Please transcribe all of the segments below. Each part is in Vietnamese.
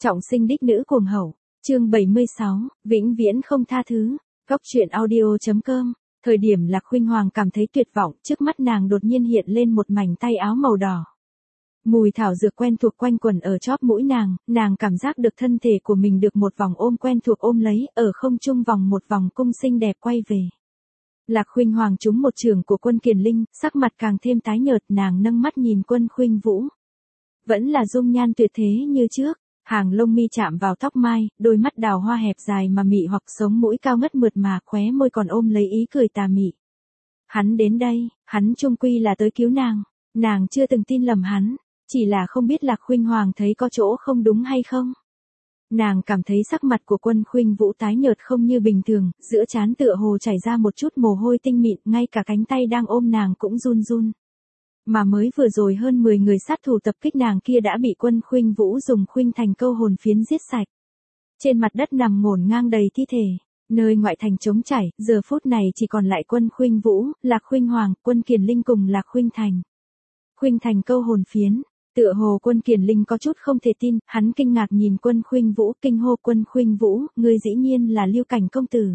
Trọng sinh đích nữ cuồng hậu, chương 76, vĩnh viễn không tha thứ. Góc truyện audio.com. Thời điểm Lạc Khuynh Hoàng cảm thấy tuyệt vọng, trước mắt nàng đột nhiên hiện lên một mảnh tay áo màu đỏ. Mùi thảo dược quen thuộc quanh quẩn ở chóp mũi nàng cảm giác được thân thể của mình được một vòng ôm quen thuộc ôm lấy, ở không trung vòng một vòng cung xinh đẹp quay về. Lạc Khuynh Hoàng trúng một chưởng của Quân Kiền Linh, sắc mặt càng thêm tái nhợt, nàng nâng mắt nhìn Quân Khuynh Vũ. Vẫn là dung nhan tuyệt thế như trước, hàng lông mi chạm vào tóc mai, đôi mắt đào hoa hẹp dài mà mị hoặc sống mũi cao ngất mượt mà, khóe môi còn ôm lấy ý cười tà mị. Hắn đến đây, hắn chung quy là tới cứu nàng chưa từng tin lầm hắn, chỉ là không biết Lạc Khuynh Hoàng thấy có chỗ không đúng hay không. Nàng cảm thấy sắc mặt của Quân Khuynh Vũ tái nhợt không như bình thường, giữa trán tựa hồ chảy ra một chút mồ hôi tinh mịn, ngay cả cánh tay đang ôm nàng cũng run run. Mà mới vừa rồi hơn 10 người sát thủ tập kích nàng kia đã bị Quân Khuynh Vũ dùng khuynh thành câu hồn phiến giết sạch. Trên mặt đất nằm ngổn ngang đầy thi thể, nơi ngoại thành trống trải, giờ phút này chỉ còn lại Quân Khuynh Vũ, Lạc Khuynh Hoàng, Quân Kiền Linh cùng Lạc Khuynh Thành. Khuynh thành câu hồn phiến. Tựa hồ Quân Kiền Linh có chút không thể tin, hắn kinh ngạc nhìn Quân Khuynh Vũ, kinh hô Quân Khuynh Vũ, ngươi dĩ nhiên là Lưu Cảnh công tử.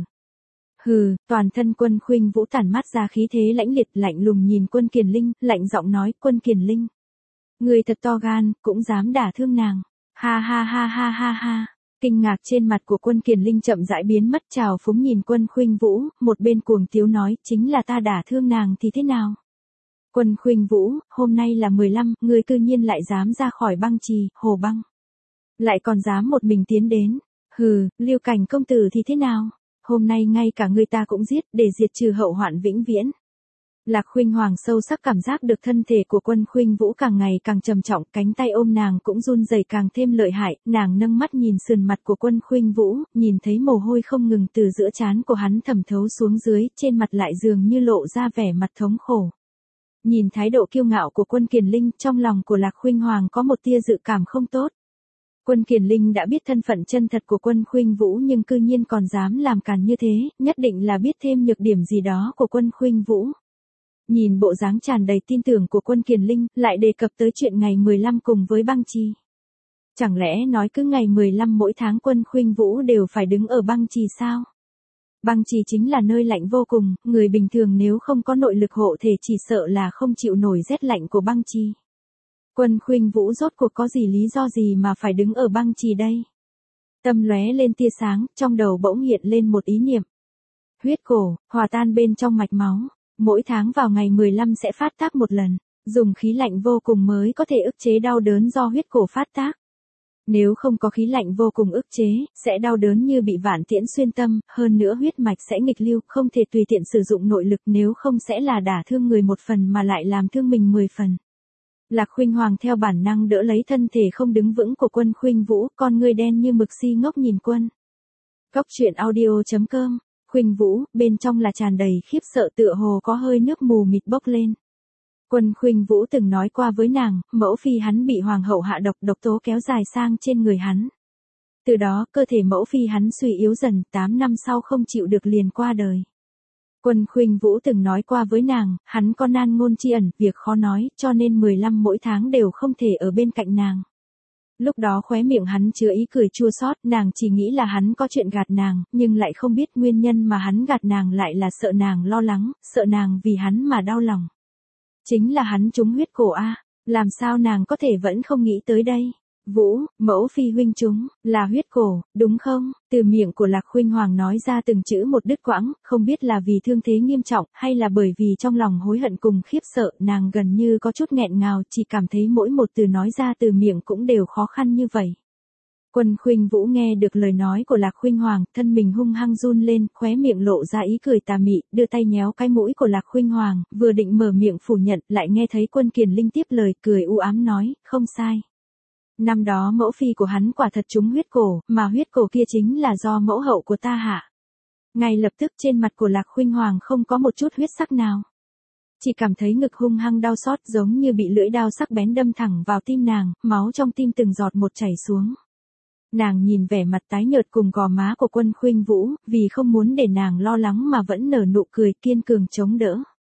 Hừ, toàn thân Quân Khuynh Vũ tản mát ra khí thế lãnh liệt, lạnh lùng nhìn Quân Kiền Linh, lạnh giọng nói, Quân Kiền Linh. Ngươi thật to gan, cũng dám đả thương nàng. Ha ha ha ha ha ha. Kinh ngạc trên mặt của Quân Kiền Linh chậm rãi biến mất, trào phúng nhìn Quân Khuynh Vũ, một bên cuồng tiếu nói, chính là ta đả thương nàng thì thế nào? Quân Khuynh Vũ, hôm nay là 15, ngươi cư nhiên lại dám ra khỏi băng trì, hồ băng. Lại còn dám một mình tiến đến. Hừ, Lưu Cảnh công tử thì thế nào? Hôm nay ngay cả người ta cũng giết, để diệt trừ hậu hoạn vĩnh viễn. Lạc Khuynh Hoàng sâu sắc cảm giác được thân thể của Quân Khuynh Vũ càng ngày càng trầm trọng, cánh tay ôm nàng cũng run rẩy càng thêm lợi hại, nàng nâng mắt nhìn sườn mặt của Quân Khuynh Vũ, nhìn thấy mồ hôi không ngừng từ giữa trán của hắn thẩm thấu xuống dưới, trên mặt lại dường như lộ ra vẻ mặt thống khổ. Nhìn thái độ kiêu ngạo của Quân Kiền Linh, trong lòng của Lạc Khuynh Hoàng có một tia dự cảm không tốt. Quân Kiền Linh đã biết thân phận chân thật của Quân Khuynh Vũ nhưng cư nhiên còn dám làm càn như thế, nhất định là biết thêm nhược điểm gì đó của Quân Khuynh Vũ. Nhìn bộ dáng tràn đầy tin tưởng của Quân Kiền Linh, lại đề cập tới chuyện ngày 15 cùng với băng trì. Chẳng lẽ nói cứ ngày 15 mỗi tháng Quân Khuynh Vũ đều phải đứng ở băng trì sao? Băng trì chính là nơi lạnh vô cùng, người bình thường nếu không có nội lực hộ thể chỉ sợ là không chịu nổi rét lạnh của băng trì. Quân Khuynh Vũ rốt cuộc có gì lý do gì mà phải đứng ở băng trì đây? Tâm lóe lên tia sáng, trong đầu bỗng hiện lên một ý niệm. Huyết cổ, hòa tan bên trong mạch máu, mỗi tháng vào ngày 15 sẽ phát tác một lần, dùng khí lạnh vô cùng mới có thể ức chế đau đớn do huyết cổ phát tác. Nếu không có khí lạnh vô cùng ức chế, sẽ đau đớn như bị vạn tiễn xuyên tâm, hơn nữa huyết mạch sẽ nghịch lưu, không thể tùy tiện sử dụng nội lực, nếu không sẽ là đả thương người một phần mà lại làm thương mình 10 phần. Lạc Khuynh Hoàng theo bản năng đỡ lấy thân thể không đứng vững của Quân Khuynh Vũ, con ngươi đen như mực si ngốc nhìn quân. Góc truyện audio.com. Khuynh Vũ, bên trong là tràn đầy khiếp sợ, tựa hồ có hơi nước mù mịt bốc lên. Quân Khuynh Vũ từng nói qua với nàng, mẫu phi hắn bị hoàng hậu hạ độc, độc tố kéo dài sang trên người hắn. Từ đó, cơ thể mẫu phi hắn suy yếu dần, 8 năm sau không chịu được liền qua đời. Quân Khuynh Vũ từng nói qua với nàng, hắn có nan ngôn tri ẩn, việc khó nói, cho nên 15 mỗi tháng đều không thể ở bên cạnh nàng. Lúc đó khóe miệng hắn chứa ý cười chua xót, nàng chỉ nghĩ là hắn có chuyện gạt nàng, nhưng lại không biết nguyên nhân mà hắn gạt nàng lại là sợ nàng lo lắng, sợ nàng vì hắn mà đau lòng. Chính là hắn trúng huyết cổ a, làm sao nàng có thể vẫn không nghĩ tới đây? Vũ, mẫu phi huynh trúng, là huyết cổ, đúng không? Từ miệng của Lạc Khuynh Hoàng nói ra từng chữ một đứt quãng, không biết là vì thương thế nghiêm trọng, hay là bởi vì trong lòng hối hận cùng khiếp sợ, nàng gần như có chút nghẹn ngào, chỉ cảm thấy mỗi một từ nói ra từ miệng cũng đều khó khăn như vậy. Quân Khuynh Vũ nghe được lời nói của Lạc Khuynh Hoàng, thân mình hung hăng run lên, khóe miệng lộ ra ý cười tà mị, đưa tay nhéo cái mũi của Lạc Khuynh Hoàng, vừa định mở miệng phủ nhận, lại nghe thấy Quân Kiền Linh tiếp lời, cười u ám nói, không sai. Năm đó mẫu phi của hắn quả thật trúng huyết cổ, mà huyết cổ kia chính là do mẫu hậu của ta hạ. Ngay lập tức trên mặt của Lạc Khuynh Hoàng không có một chút huyết sắc nào. Chỉ cảm thấy ngực hung hăng đau xót giống như bị lưỡi dao sắc bén đâm thẳng vào tim nàng, máu trong tim từng giọt một chảy xuống. Nàng nhìn vẻ mặt tái nhợt cùng gò má của Quân Khuynh Vũ, vì không muốn để nàng lo lắng mà vẫn nở nụ cười kiên cường chống đỡ.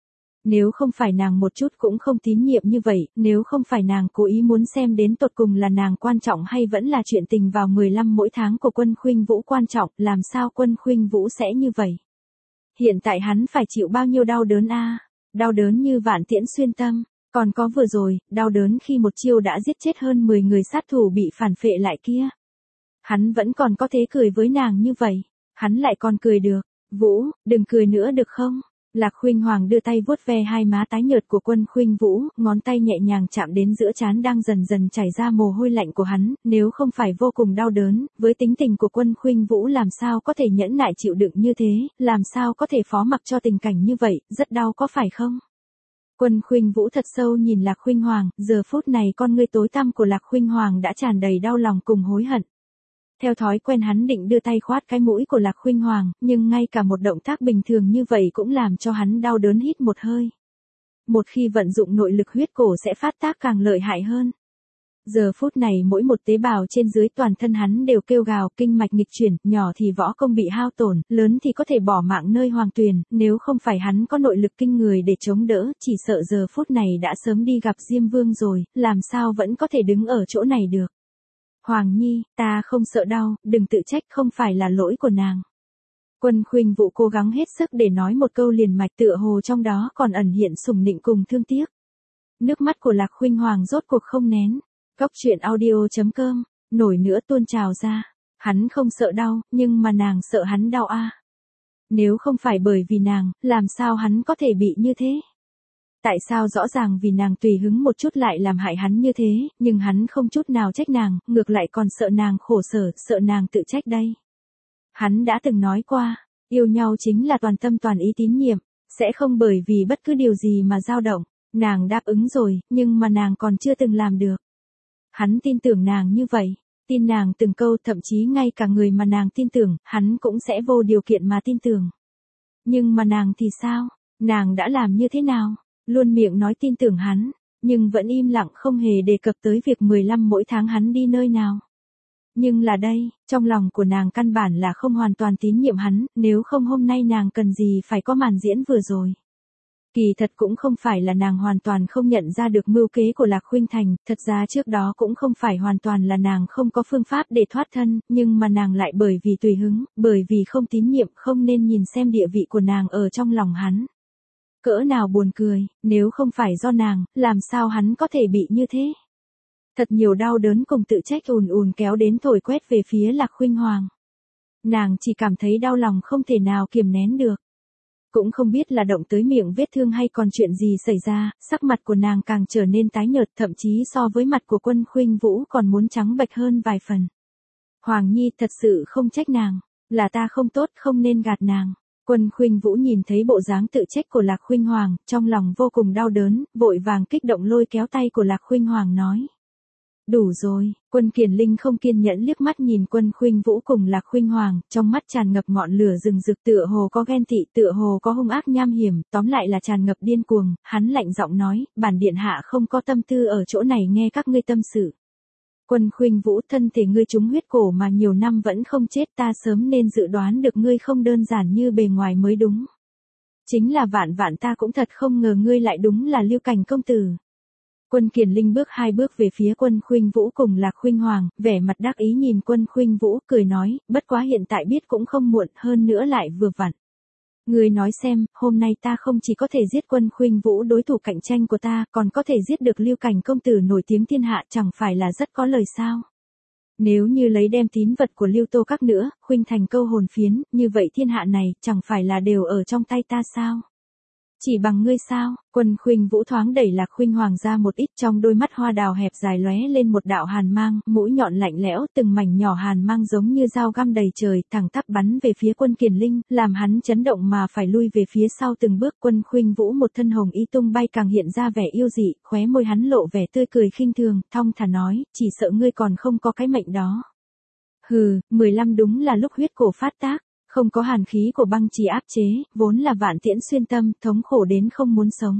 Nếu không phải nàng một chút cũng không tín nhiệm như vậy, nếu không phải nàng cố ý muốn xem đến tột cùng là nàng quan trọng hay vẫn là chuyện tình vào 15 mỗi tháng của Quân Khuynh Vũ quan trọng, làm sao Quân Khuynh Vũ sẽ như vậy? Hiện tại hắn phải chịu bao nhiêu đau đớn a? Đau đớn như vạn tiễn xuyên tâm, còn có vừa rồi, đau đớn khi một chiêu đã giết chết hơn 10 người sát thủ bị phản phệ lại kia. Hắn vẫn còn có thể cười với nàng như vậy, hắn lại còn cười được. Vũ, đừng cười nữa được không? Lạc Khuynh Hoàng đưa tay vuốt ve hai má tái nhợt của Quân Khuynh Vũ, ngón tay nhẹ nhàng chạm đến giữa trán đang dần dần chảy ra mồ hôi lạnh của hắn, nếu không phải vô cùng đau đớn, với tính tình của Quân Khuynh Vũ làm sao có thể nhẫn nại chịu đựng như thế, làm sao có thể phó mặc cho tình cảnh như vậy, rất đau có phải không? Quân Khuynh Vũ thật sâu nhìn Lạc Khuynh Hoàng, giờ phút này con ngươi tối tăm của Lạc Khuynh Hoàng đã tràn đầy đau lòng cùng hối hận. Theo thói quen hắn định đưa tay khoát cái mũi của Lạc Khuynh Hoàng, nhưng ngay cả một động tác bình thường như vậy cũng làm cho hắn đau đớn hít một hơi. Một khi vận dụng nội lực huyết cổ sẽ phát tác càng lợi hại hơn. Giờ phút này mỗi một tế bào trên dưới toàn thân hắn đều kêu gào, kinh mạch nghịch chuyển, nhỏ thì võ công bị hao tổn, lớn thì có thể bỏ mạng nơi hoàng tuyền, nếu không phải hắn có nội lực kinh người để chống đỡ, chỉ sợ giờ phút này đã sớm đi gặp Diêm Vương rồi, làm sao vẫn có thể đứng ở chỗ này được. Hoàng Nhi, ta không sợ đau, đừng tự trách, không phải là lỗi của nàng. Quân Khuynh Vũ cố gắng hết sức để nói một câu liền mạch, tựa hồ trong đó còn ẩn hiện sủng nịnh cùng thương tiếc. Nước mắt của Lạc Khuynh Hoàng rốt cuộc không nén. Góc truyện audio.com, nổi nữa tuôn trào ra. Hắn không sợ đau, nhưng mà nàng sợ hắn đau a. Nếu không phải bởi vì nàng, làm sao hắn có thể bị như thế? Tại sao rõ ràng vì nàng tùy hứng một chút lại làm hại hắn như thế, nhưng hắn không chút nào trách nàng, ngược lại còn sợ nàng khổ sở, sợ nàng tự trách đây. Hắn đã từng nói qua, yêu nhau chính là toàn tâm toàn ý tín nhiệm, sẽ không bởi vì bất cứ điều gì mà dao động. Nàng đáp ứng rồi, nhưng mà nàng còn chưa từng làm được. Hắn tin tưởng nàng như vậy, tin nàng từng câu, thậm chí ngay cả người mà nàng tin tưởng, hắn cũng sẽ vô điều kiện mà tin tưởng. Nhưng mà nàng thì sao? Nàng đã làm như thế nào? Luôn miệng nói tin tưởng hắn, nhưng vẫn im lặng không hề đề cập tới việc 15 mỗi tháng hắn đi nơi nào. Nhưng là đây, trong lòng của nàng căn bản là không hoàn toàn tín nhiệm hắn, nếu không hôm nay nàng cần gì phải có màn diễn vừa rồi. Kỳ thật cũng không phải là nàng hoàn toàn không nhận ra được mưu kế của Lạc Khuynh Thành, thật ra trước đó cũng không phải hoàn toàn là nàng không có phương pháp để thoát thân, nhưng mà nàng lại bởi vì tùy hứng, bởi vì không tín nhiệm không nên nhìn xem địa vị của nàng ở trong lòng hắn. Cỡ nào buồn cười, nếu không phải do nàng, làm sao hắn có thể bị như thế? Thật nhiều đau đớn cùng tự trách ùn ùn kéo đến thổi quét về phía Lạc Khuynh Hoàng. Nàng chỉ cảm thấy đau lòng không thể nào kiềm nén được. Cũng không biết là động tới miệng vết thương hay còn chuyện gì xảy ra, sắc mặt của nàng càng trở nên tái nhợt, thậm chí so với mặt của Quân Khuynh Vũ còn muốn trắng bệch hơn vài phần. Hoàng Nhi, thật sự không trách nàng, là ta không tốt, không nên gạt nàng. Quân Khuynh Vũ nhìn thấy bộ dáng tự trách của Lạc Khuynh Hoàng, trong lòng vô cùng đau đớn, vội vàng kích động lôi kéo tay của Lạc Khuynh Hoàng nói. Đủ rồi, Quân Kiền Linh không kiên nhẫn liếc mắt nhìn Quân Khuynh Vũ cùng Lạc Khuynh Hoàng, trong mắt tràn ngập ngọn lửa rừng rực, tựa hồ có ghen tị, tựa hồ có hung ác nham hiểm, tóm lại là tràn ngập điên cuồng, hắn lạnh giọng nói, bản điện hạ không có tâm tư ở chỗ này nghe các ngươi tâm sự. Quân Khuynh Vũ, thân thể ngươi trúng huyết cổ mà nhiều năm vẫn không chết, ta sớm nên dự đoán được ngươi không đơn giản như bề ngoài mới đúng. Chính là vạn vạn ta cũng thật không ngờ ngươi lại đúng là Lưu Cảnh công tử. Quân Kiền Linh bước 2 bước về phía Quân Khuynh Vũ cùng Lạc Khuynh Hoàng, vẻ mặt đắc ý nhìn Quân Khuynh Vũ, cười nói, bất quá hiện tại biết cũng không muộn, hơn nữa lại vừa vặn. Ngươi nói xem, hôm nay ta không chỉ có thể giết Quân Khuynh Vũ đối thủ cạnh tranh của ta, còn có thể giết được Lưu Cảnh công tử nổi tiếng thiên hạ, chẳng phải là rất có lời sao? Nếu như lấy đem tín vật của Lưu Tô Các nữa, Khuynh thành câu hồn phiến, như vậy thiên hạ này, chẳng phải là đều ở trong tay ta sao? Chỉ bằng ngươi sao? Quân Khuynh Vũ thoáng đẩy Lạc Khuynh Hoàng ra một ít, trong đôi mắt hoa đào hẹp dài lóe lên một đạo hàn mang, mũi nhọn lạnh lẽo, từng mảnh nhỏ hàn mang giống như dao găm đầy trời, thẳng tắp bắn về phía Quân Kiền Linh, làm hắn chấn động mà phải lui về phía sau từng bước. Quân Khuynh Vũ một thân hồng y tung bay càng hiện ra vẻ yêu dị, khóe môi hắn lộ vẻ tươi cười khinh thường, thong thả nói, chỉ sợ ngươi còn không có cái mệnh đó. Hừ, 15 đúng là lúc huyết cổ phát tác. Không có hàn khí của băng trì áp chế, vốn là vạn tiễn xuyên tâm, thống khổ đến không muốn sống.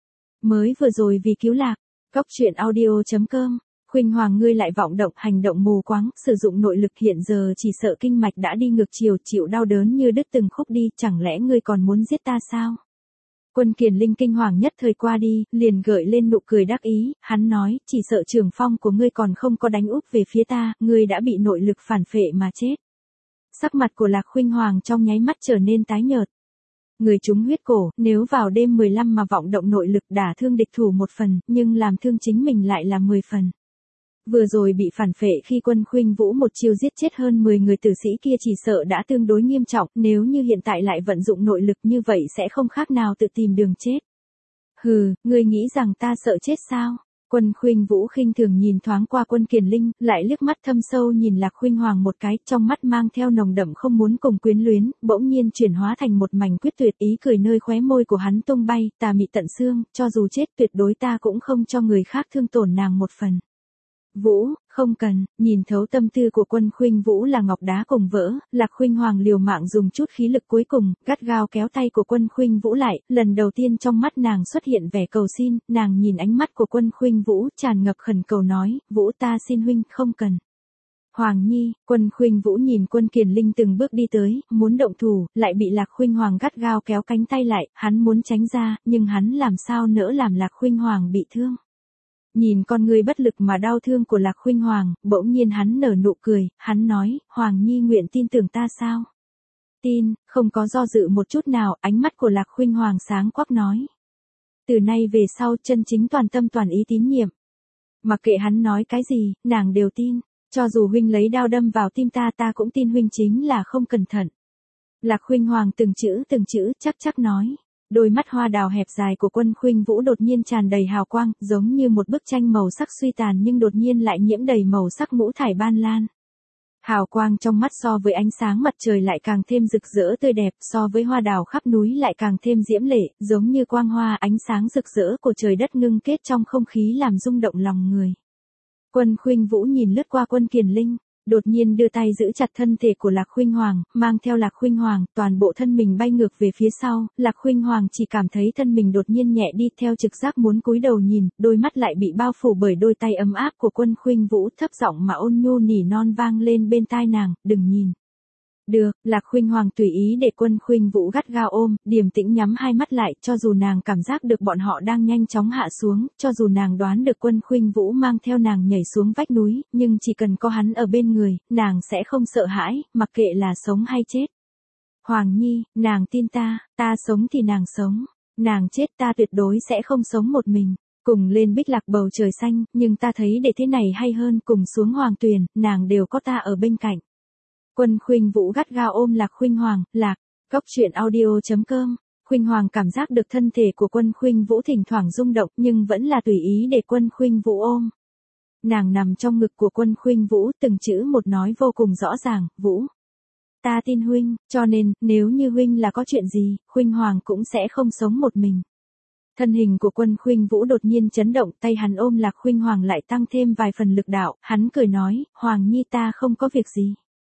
Mới vừa rồi vì cứu Lạc, góc truyện audio.com, Khuynh Hoàng ngươi lại vọng động, hành động mù quáng, sử dụng nội lực, hiện giờ chỉ sợ kinh mạch đã đi ngược chiều, chịu đau đớn như đứt từng khúc đi, chẳng lẽ ngươi còn muốn giết ta sao? Quân Kiền Linh kinh hoàng nhất thời qua đi, liền gợi lên nụ cười đắc ý, hắn nói, chỉ sợ trường phong của ngươi còn không có đánh úp về phía ta, ngươi đã bị nội lực phản phệ mà chết. Sắc mặt của Lạc Khuynh Hoàng trong nháy mắt trở nên tái nhợt. Người trúng huyết cổ, nếu vào đêm 15 mà vọng động nội lực đả thương địch thủ 1 phần, nhưng làm thương chính mình lại là 10 phần. Vừa rồi bị phản phệ khi Quân Khuynh Vũ một chiêu giết chết hơn 10 người tử sĩ kia chỉ sợ đã tương đối nghiêm trọng, nếu như hiện tại lại vận dụng nội lực như vậy sẽ không khác nào tự tìm đường chết. Hừ, ngươi nghĩ rằng ta sợ chết sao? Quân Khuynh Vũ khinh thường nhìn thoáng qua Quân Kiền Linh, lại liếc mắt thâm sâu nhìn Lạc Khuynh Hoàng một cái, trong mắt mang theo nồng đậm không muốn cùng quyến luyến, bỗng nhiên chuyển hóa thành một mảnh quyết tuyệt, ý cười nơi khóe môi của hắn tung bay, tà mị tận xương, cho dù chết tuyệt đối ta cũng không cho người khác thương tổn nàng 1 phần. Vũ, không cần, nhìn thấu tâm tư của Quân Khuynh Vũ là ngọc đá cùng vỡ, Lạc Khuynh Hoàng liều mạng dùng chút khí lực cuối cùng, gắt gao kéo tay của Quân Khuynh Vũ lại, lần đầu tiên trong mắt nàng xuất hiện vẻ cầu xin, nàng nhìn ánh mắt của Quân Khuynh Vũ tràn ngập khẩn cầu nói, Vũ ta xin huynh, không cần. Hoàng Nhi, Quân Khuynh Vũ nhìn Quân Kiền Linh từng bước đi tới, muốn động thủ, lại bị Lạc Khuynh Hoàng gắt gao kéo cánh tay lại, hắn muốn tránh ra, nhưng hắn làm sao nỡ làm Lạc Khuynh Hoàng bị thương. Nhìn con người bất lực mà đau thương của Lạc Khuynh Hoàng, bỗng nhiên hắn nở nụ cười, hắn nói, Hoàng Nhi nguyện tin tưởng ta sao? Tin, không có do dự một chút nào, ánh mắt của Lạc Khuynh Hoàng sáng quắc nói. Từ nay về sau chân chính toàn tâm toàn ý tín nhiệm. Mặc kệ hắn nói cái gì, nàng đều tin, cho dù huynh lấy đao đâm vào tim ta cũng tin huynh chính là không cẩn thận. Lạc Khuynh Hoàng từng chữ chắc nói. Đôi mắt hoa đào hẹp dài của Quân Khuynh Vũ đột nhiên tràn đầy hào quang, giống như một bức tranh màu sắc suy tàn nhưng đột nhiên lại nhiễm đầy màu sắc ngũ thải ban lan. Hào quang trong mắt so với ánh sáng mặt trời lại càng thêm rực rỡ tươi đẹp, so với hoa đào khắp núi lại càng thêm diễm lệ, giống như quang hoa ánh sáng rực rỡ của trời đất ngưng kết trong không khí làm rung động lòng người. Quân Khuynh Vũ nhìn lướt qua Quân Kiền Linh, đột nhiên đưa tay giữ chặt thân thể của Lạc Khuynh Hoàng, mang theo Lạc Khuynh Hoàng, toàn bộ thân mình bay ngược về phía sau, Lạc Khuynh Hoàng chỉ cảm thấy thân mình đột nhiên nhẹ đi, theo trực giác muốn cúi đầu nhìn, đôi mắt lại bị bao phủ bởi đôi tay ấm áp của Quân Khuynh Vũ, thấp giọng mà ôn nhu nỉ non vang lên bên tai nàng, đừng nhìn. Được, Lạc Khuynh Hoàng tùy ý để Quân Khuynh Vũ gắt gao ôm, điềm tĩnh nhắm hai mắt lại, cho dù nàng cảm giác được bọn họ đang nhanh chóng hạ xuống, cho dù nàng đoán được Quân Khuynh Vũ mang theo nàng nhảy xuống vách núi, nhưng chỉ cần có hắn ở bên người, nàng sẽ không sợ hãi, mặc kệ là sống hay chết. Hoàng Nhi, nàng tin ta sống thì nàng sống, nàng chết ta tuyệt đối sẽ không sống một mình. Cùng lên bích lạc bầu trời xanh, nhưng ta thấy để thế này hay hơn, cùng xuống hoàng tuyền, nàng đều có ta ở bên cạnh. Quân Khuynh Vũ gắt gao ôm Lạc Khuynh Hoàng, Góc truyện audio.com. Khuynh Hoàng cảm giác được thân thể của Quân Khuynh Vũ thỉnh thoảng rung động nhưng vẫn là tùy ý để Quân Khuynh Vũ ôm. Nàng nằm trong ngực của Quân Khuynh Vũ, từng chữ một nói vô cùng rõ ràng, Vũ. Ta tin huynh, cho nên, nếu như huynh là có chuyện gì, Khuynh Hoàng cũng sẽ không sống một mình. Thân hình của Quân Khuynh Vũ đột nhiên chấn động, tay hắn ôm Lạc Khuynh Hoàng lại tăng thêm vài phần lực đạo, hắn cười nói, Hoàng Nhi ta không có việc gì.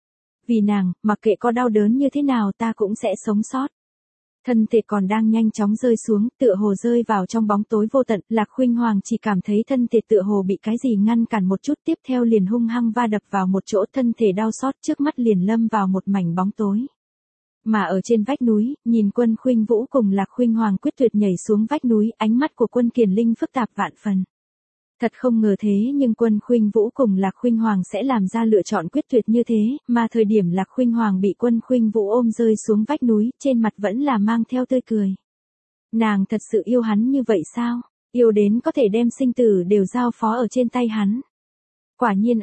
Vì nàng, mặc kệ có đau đớn như thế nào ta cũng sẽ sống sót. Thân thể còn đang nhanh chóng rơi xuống, tựa hồ rơi vào trong bóng tối vô tận, Lạc Khuynh Hoàng chỉ cảm thấy thân thể tựa hồ bị cái gì ngăn cản một chút, tiếp theo liền hung hăng va đập vào một chỗ, thân thể đau xót, trước mắt liền lâm vào một mảnh bóng tối. Mà ở trên vách núi, nhìn Quân Khuynh Vũ cùng Lạc Khuynh Hoàng quyết tuyệt nhảy xuống vách núi, ánh mắt của Quân Kiền Linh phức tạp vạn phần. Thật không ngờ thế nhưng Quân Khuynh Vũ cùng Lạc Khuynh Hoàng sẽ làm ra lựa chọn quyết tuyệt như thế, mà thời điểm Lạc Khuynh Hoàng bị Quân Khuynh Vũ ôm rơi xuống vách núi, trên mặt vẫn là mang theo tươi cười. Nàng thật sự yêu hắn như vậy sao? Yêu đến có thể đem sinh tử đều giao phó ở trên tay hắn. Quả nhiên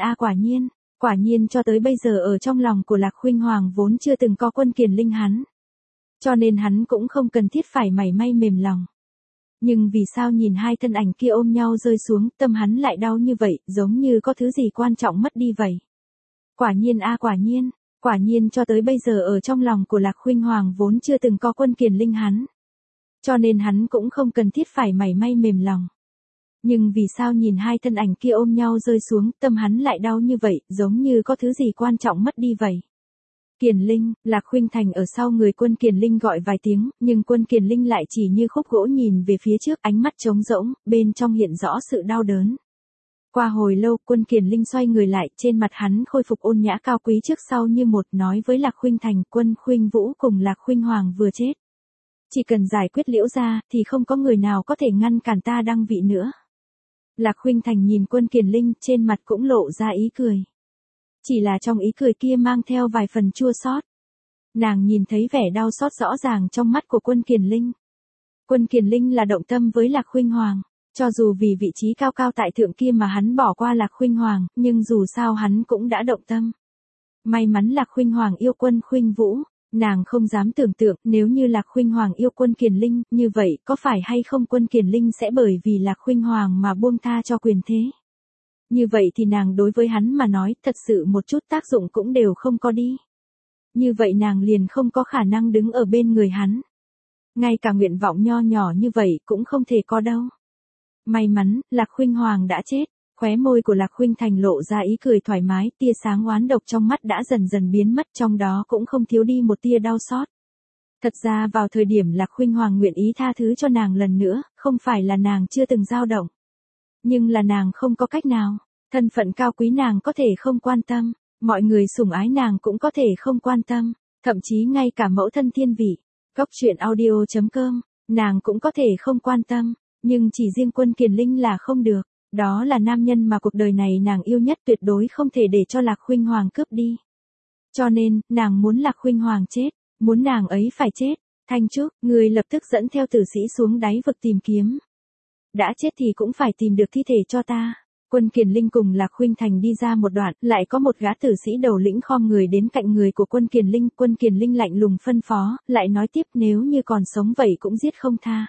quả nhiên cho tới bây giờ ở trong lòng của Lạc Khuynh Hoàng vốn chưa từng có Quân Kiền Linh hắn. Cho nên hắn cũng không cần thiết phải mảy may mềm lòng. Nhưng vì sao nhìn hai thân ảnh kia ôm nhau rơi xuống, tâm hắn lại đau như vậy, giống như có thứ gì quan trọng mất đi vậy. Quả nhiên cho tới bây giờ ở trong lòng của Lạc Khuynh Hoàng vốn chưa từng có Quân Kiền Linh hắn. Cho nên hắn cũng không cần thiết phải mảy may mềm lòng. Nhưng vì sao nhìn hai thân ảnh kia ôm nhau rơi xuống, tâm hắn lại đau như vậy, giống như có thứ gì quan trọng mất đi vậy. Kiền Linh, Lạc Khuynh Thành ở sau người Quân Kiền Linh gọi vài tiếng, nhưng Quân Kiền Linh lại chỉ như khúc gỗ nhìn về phía trước, ánh mắt trống rỗng, bên trong hiện rõ sự đau đớn. Qua hồi lâu, Quân Kiền Linh xoay người lại, trên mặt hắn khôi phục ôn nhã cao quý trước sau như một, nói với Lạc Khuynh Thành, Quân Khuynh Vũ cùng Lạc Khuynh Hoàng vừa chết. Chỉ cần giải quyết Liễu gia, thì không có người nào có thể ngăn cản ta đăng vị nữa. Lạc Khuynh Thành nhìn Quân Kiền Linh, trên mặt cũng lộ ra ý cười. Chỉ là trong ý cười kia mang theo vài phần chua xót. Nàng nhìn thấy vẻ đau xót rõ ràng trong mắt của Quân Kiền Linh. Quân Kiền Linh là động tâm với Lạc Khuynh Hoàng. Cho dù vì vị trí cao cao tại thượng kia mà hắn bỏ qua Lạc Khuynh Hoàng, nhưng dù sao hắn cũng đã động tâm. May mắn Lạc Khuynh Hoàng yêu Quân Khuynh Vũ. Nàng không dám tưởng tượng nếu như Lạc Khuynh Hoàng yêu Quân Kiền Linh, như vậy có phải hay không Quân Kiền Linh sẽ bởi vì Lạc Khuynh Hoàng mà buông tha cho quyền thế. Như vậy thì nàng đối với hắn mà nói thật sự một chút tác dụng cũng đều không có đi. Như vậy nàng liền không có khả năng đứng ở bên người hắn. Ngay cả nguyện vọng nho nhỏ như vậy cũng không thể có đâu. May mắn, Lạc Khuynh Hoàng đã chết. Khóe môi của Lạc Khuynh Thành lộ ra ý cười thoải mái, tia sáng oán độc trong mắt đã dần dần biến mất, trong đó cũng không thiếu đi một tia đau xót. Thật ra vào thời điểm Lạc Khuynh Hoàng nguyện ý tha thứ cho nàng lần nữa, không phải là nàng chưa từng dao động. Nhưng là nàng không có cách nào, thân phận cao quý nàng có thể không quan tâm, mọi người sủng ái nàng cũng có thể không quan tâm, thậm chí ngay cả mẫu thân thiên vị, goctruyện.audio.com, nàng cũng có thể không quan tâm, nhưng chỉ riêng Quân Kiền Linh là không được. Đó là nam nhân mà cuộc đời này nàng yêu nhất, tuyệt đối không thể để cho Lạc Khuynh Hoàng cướp đi. Cho nên, nàng muốn Lạc Khuynh Hoàng chết, muốn nàng ấy phải chết. Thanh Trúc, người lập tức dẫn theo tử sĩ xuống đáy vực tìm kiếm. Đã chết thì cũng phải tìm được thi thể cho ta. Quân Kiền Linh cùng Lạc Khuynh Thành đi ra một đoạn, lại có một gã tử sĩ đầu lĩnh khom người đến cạnh người của Quân Kiền Linh. Quân Kiền Linh lạnh lùng phân phó, lại nói tiếp nếu như còn sống vậy cũng giết không tha.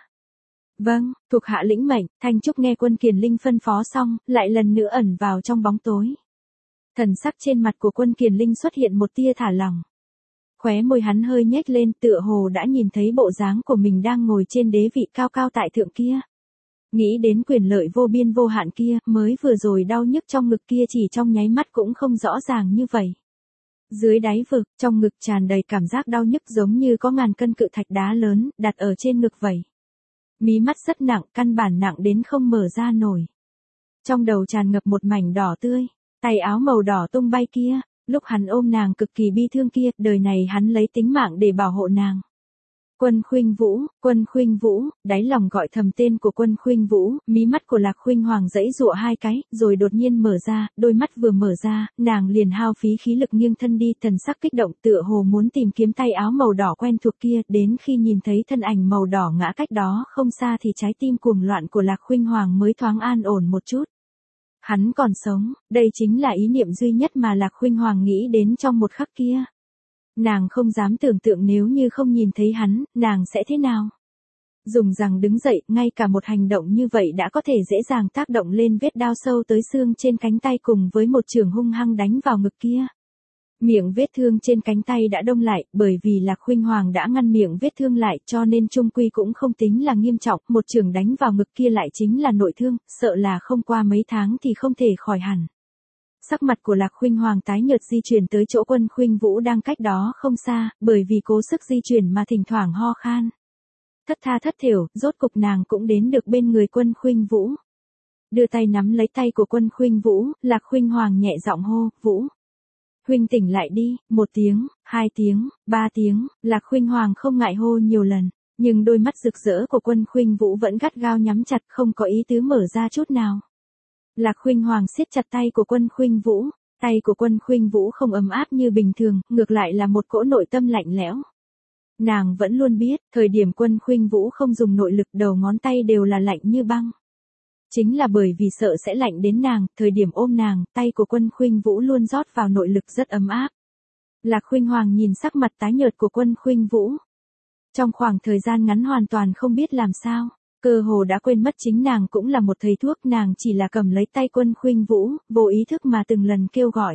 Vâng, thuộc hạ lĩnh mệnh. Thanh Trúc nghe Quân Kiền Linh phân phó xong, lại lần nữa ẩn vào trong bóng tối. Thần sắc trên mặt của Quân Kiền Linh xuất hiện một tia thả lỏng. Khóe môi hắn hơi nhếch lên, tựa hồ đã nhìn thấy bộ dáng của mình đang ngồi trên đế vị cao cao tại thượng kia. Nghĩ đến quyền lợi vô biên vô hạn kia, mới vừa rồi đau nhức trong ngực kia chỉ trong nháy mắt cũng không rõ ràng như vậy. Dưới đáy vực, trong ngực tràn đầy cảm giác đau nhức giống như có ngàn cân cự thạch đá lớn, đặt ở trên ngực vậy. Mí mắt rất nặng, căn bản nặng đến không mở ra nổi. Trong đầu tràn ngập một mảnh đỏ tươi, tay áo màu đỏ tung bay kia, lúc hắn ôm nàng cực kỳ bi thương kia, đời này hắn lấy tính mạng để bảo hộ nàng. Quân Khuynh Vũ, đáy lòng gọi thầm tên của Quân Khuynh Vũ, mí mắt của Lạc Khuynh Hoàng giãy giụa hai cái, rồi đột nhiên mở ra, đôi mắt vừa mở ra, nàng liền hao phí khí lực nghiêng thân đi, thần sắc kích động tựa hồ muốn tìm kiếm tay áo màu đỏ quen thuộc kia, đến khi nhìn thấy thân ảnh màu đỏ ngã cách đó không xa thì trái tim cuồng loạn của Lạc Khuynh Hoàng mới thoáng an ổn một chút. Hắn còn sống, đây chính là ý niệm duy nhất mà Lạc Khuynh Hoàng nghĩ đến trong một khắc kia. Nàng không dám tưởng tượng nếu như không nhìn thấy hắn, nàng sẽ thế nào. Dùng rằng đứng dậy, ngay cả một hành động như vậy đã có thể dễ dàng tác động lên vết đao sâu tới xương trên cánh tay cùng với một chưởng hung hăng đánh vào ngực kia. Miệng vết thương trên cánh tay đã đông lại, bởi vì Lạc Khuynh Hoàng đã ngăn miệng vết thương lại cho nên chung quy cũng không tính là nghiêm trọng, một chưởng đánh vào ngực kia lại chính là nội thương, sợ là không qua mấy tháng thì không thể khỏi hẳn. Sắc mặt của Lạc Khuynh Hoàng tái nhợt di chuyển tới chỗ Quân Khuynh Vũ đang cách đó không xa, bởi vì cố sức di chuyển mà thỉnh thoảng ho khan. Thất tha thất thểu, rốt cục nàng cũng đến được bên người Quân Khuynh Vũ. Đưa tay nắm lấy tay của Quân Khuynh Vũ, Lạc Khuynh Hoàng nhẹ giọng hô, Vũ. Huynh tỉnh lại đi, 1 tiếng, 2 tiếng, 3 tiếng, Lạc Khuynh Hoàng không ngại hô nhiều lần, nhưng đôi mắt rực rỡ của Quân Khuynh Vũ vẫn gắt gao nhắm chặt không có ý tứ mở ra chút nào. Lạc Khuynh Hoàng siết chặt tay của Quân Khuynh Vũ, tay của Quân Khuynh Vũ không ấm áp như bình thường, ngược lại là một cỗ nội tâm lạnh lẽo. Nàng vẫn luôn biết, thời điểm Quân Khuynh Vũ không dùng nội lực đầu ngón tay đều là lạnh như băng. Chính là bởi vì sợ sẽ lạnh đến nàng, thời điểm ôm nàng, tay của Quân Khuynh Vũ luôn rót vào nội lực rất ấm áp. Lạc Khuynh Hoàng nhìn sắc mặt tái nhợt của Quân Khuynh Vũ. Trong khoảng thời gian ngắn hoàn toàn không biết làm sao, cơ hồ đã quên mất chính nàng cũng là một thầy thuốc, nàng chỉ là cầm lấy tay Quân Khuynh Vũ, vô ý thức mà từng lần kêu gọi.